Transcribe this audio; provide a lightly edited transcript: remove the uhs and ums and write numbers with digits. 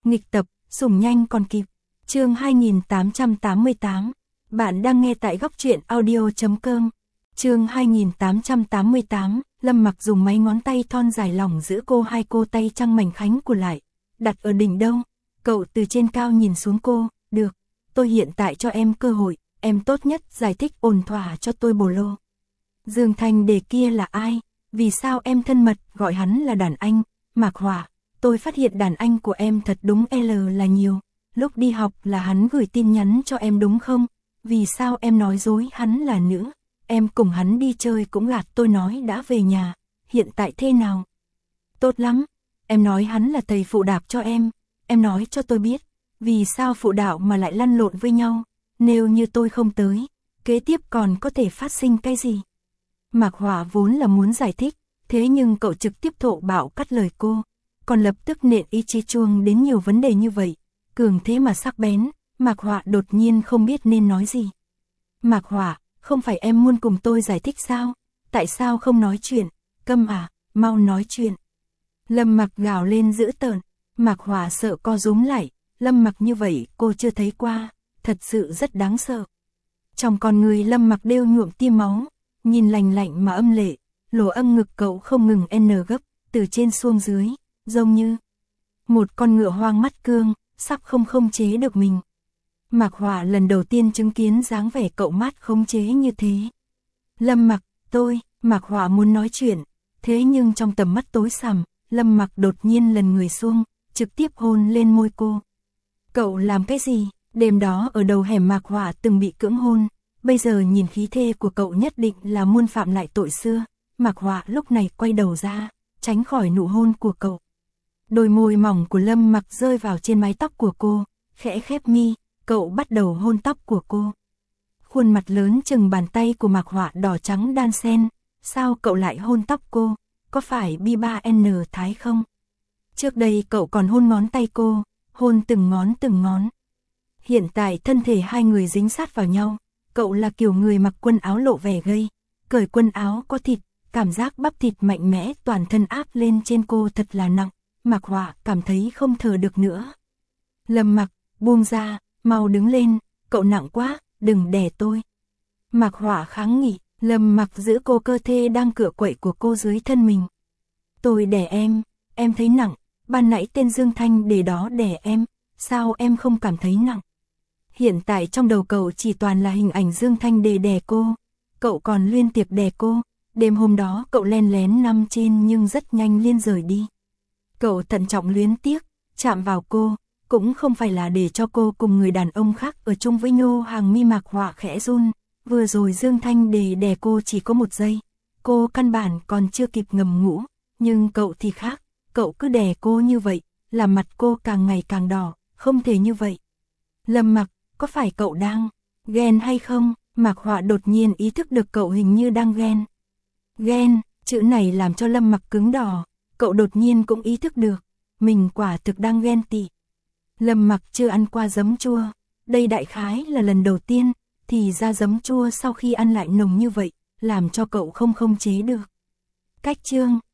Nghịch tập, sủng nhanh còn kịp. Chương 2888. Bạn đang nghe tại góc truyện audio.com. Chương 2888, Lâm Mặc dùng mấy ngón tay thon dài lỏng giữ hai cô tay trăng mảnh khảnh của lại, đặt ở đỉnh đầu. Cậu từ trên cao nhìn xuống cô, được, tôi hiện tại cho em cơ hội, em tốt nhất giải thích ổn thỏa cho tôi bồ lô. Dương Thanh Đề kia là ai? Vì sao em thân mật gọi hắn là đàn anh? Mạc Hỏa, tôi phát hiện đàn anh của em thật đúng L là nhiều. Lúc đi học là hắn gửi tin nhắn cho em đúng không? Vì sao em nói dối hắn là nữ? Em cùng hắn đi chơi cũng gạt tôi nói đã về nhà. Hiện tại thế nào? Tốt lắm. Em nói hắn là thầy phụ đạo cho em. Em nói cho tôi biết. Vì sao phụ đạo mà lại lăn lộn với nhau? Nếu như tôi không tới, kế tiếp còn có thể phát sinh cái gì? Mạc Hỏa vốn là muốn giải thích, thế nhưng cậu trực tiếp thô bạo cắt lời cô, còn lập tức nện ý chí chuông đến nhiều vấn đề như vậy, cường thế mà sắc bén. Mạc Hỏa đột nhiên không biết nên nói gì. Mạc Hỏa, không phải em muốn cùng tôi giải thích sao? Tại sao không nói chuyện? Câm à, mau nói chuyện. Lâm Mặc gào lên dữ tợn. Mạc Hỏa sợ co rúm lại, Lâm Mặc như vậy cô chưa thấy qua, thật sự rất đáng sợ. Trong con người Lâm Mặc đều nhuộm tia máu, nhìn lạnh lạnh mà âm lệ, lỗ âm ngực cậu không ngừng n gấp, từ trên xuống dưới, giống như một con ngựa hoang mắt cương, sắp không chế được mình. Mạc Hỏa lần đầu tiên chứng kiến dáng vẻ cậu mát khống chế như thế. Lâm Mặc, Mạc Hỏa muốn nói chuyện, thế nhưng trong tầm mắt tối sầm, Lâm Mặc đột nhiên lần người xuống, trực tiếp hôn lên môi cô. Cậu làm cái gì? Đêm đó ở đầu hẻm Mạc Hỏa từng bị cưỡng hôn, bây giờ nhìn khí thế của cậu nhất định là muốn phạm lại tội xưa. Mạc Hỏa lúc này quay đầu ra, tránh khỏi nụ hôn của cậu. Đôi môi mỏng của Lâm Mặc rơi vào trên mái tóc của cô, khẽ khép mi, cậu bắt đầu hôn tóc của cô. Khuôn mặt lớn chừng bàn tay của Mạc Hỏa đỏ trắng đan xen, sao cậu lại hôn tóc cô? Có phải B3N Thái không? Trước đây cậu còn hôn ngón tay cô, hôn từng ngón. Hiện tại thân thể hai người dính sát vào nhau, cậu là kiểu người mặc quần áo lộ vẻ gay, cởi quần áo có thịt, cảm giác bắp thịt mạnh mẽ toàn thân áp lên trên cô thật là nặng. Mạc Hỏa cảm thấy không thở được nữa. Lâm Mặc, buông ra, mau đứng lên, cậu nặng quá, đừng đè tôi. Mạc Hỏa kháng nghị, Lâm Mặc giữ cô cơ thể đang cựa quậy của cô dưới thân mình. Tôi đè em thấy nặng, ban nãy tên Dương Thanh Đề đó đè em, sao em không cảm thấy nặng? Hiện tại trong đầu cậu chỉ toàn là hình ảnh Dương Thanh Đề đè cô, cậu còn liên tiếp đè cô, đêm hôm đó cậu len lén nằm trên nhưng rất nhanh liên rời đi. Cậu thận trọng luyến tiếc, chạm vào cô, cũng không phải là để cho cô cùng người đàn ông khác ở chung với nhau. Hàng mi Mạc Hỏa khẽ run, vừa rồi Dương Thanh Đề đè cô chỉ có 1 giây, cô căn bản còn chưa kịp ngầm ngũ, nhưng cậu thì khác, cậu cứ đè cô như vậy, làm mặt cô càng ngày càng đỏ, không thể như vậy. Lâm Mặc, có phải cậu đang ghen hay không? Mạc Hỏa đột nhiên ý thức được cậu hình như đang ghen. Ghen, chữ này làm cho Lâm Mặc cứng đỏ, cậu đột nhiên cũng ý thức được, mình quả thực đang ghen tị. Lâm Mặc chưa ăn qua giấm chua, đây đại khái là lần đầu tiên, thì ra giấm chua sau khi ăn lại nồng như vậy, làm cho cậu không chế được. Cách chương